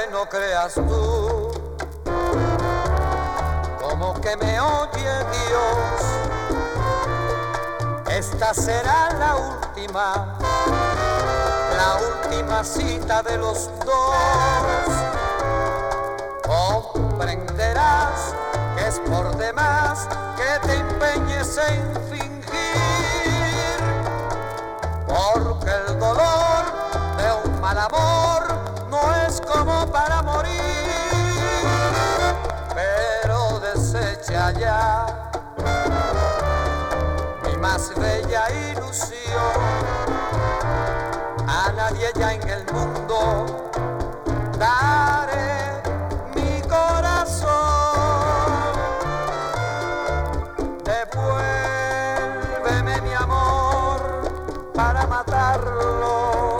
no creas tú, como que me oye Dios, esta será la última cita de los dos. Comprenderás que es por demás que te empeñes en fingir, porque el dolor de un mal amor no es como para morir. Pero desecha ya mi más bella ilusión, a nadie ya en el mundo daré mi corazón. Devuélveme mi amor para matarlo,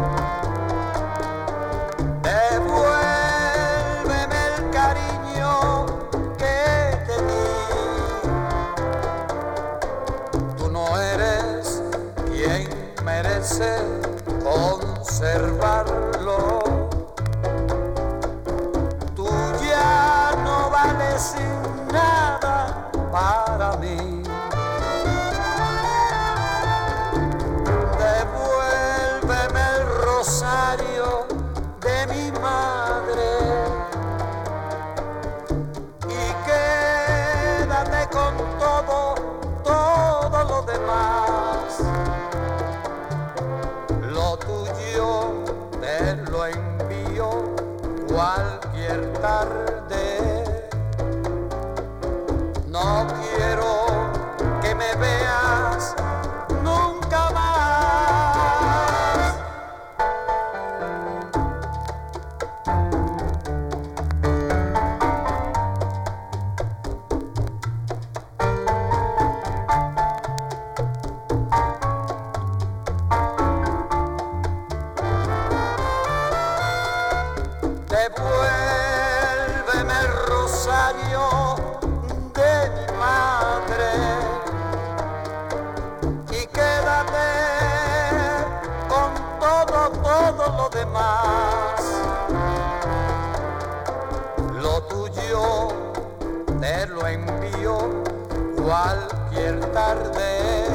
devuélveme el cariño que te di. Tú no eres quien merece conservarlo, tú ya no vales nada para mí. Devuélveme el rosario de mi madre y quédate con todo lo demás. Lo tuyo te lo envío cualquier tarde. No quiero que me veas nunca más. Devuélveme el rosario de mi madre y quédate con todo lo demás. Lo tuyo te lo envío cualquier tarde.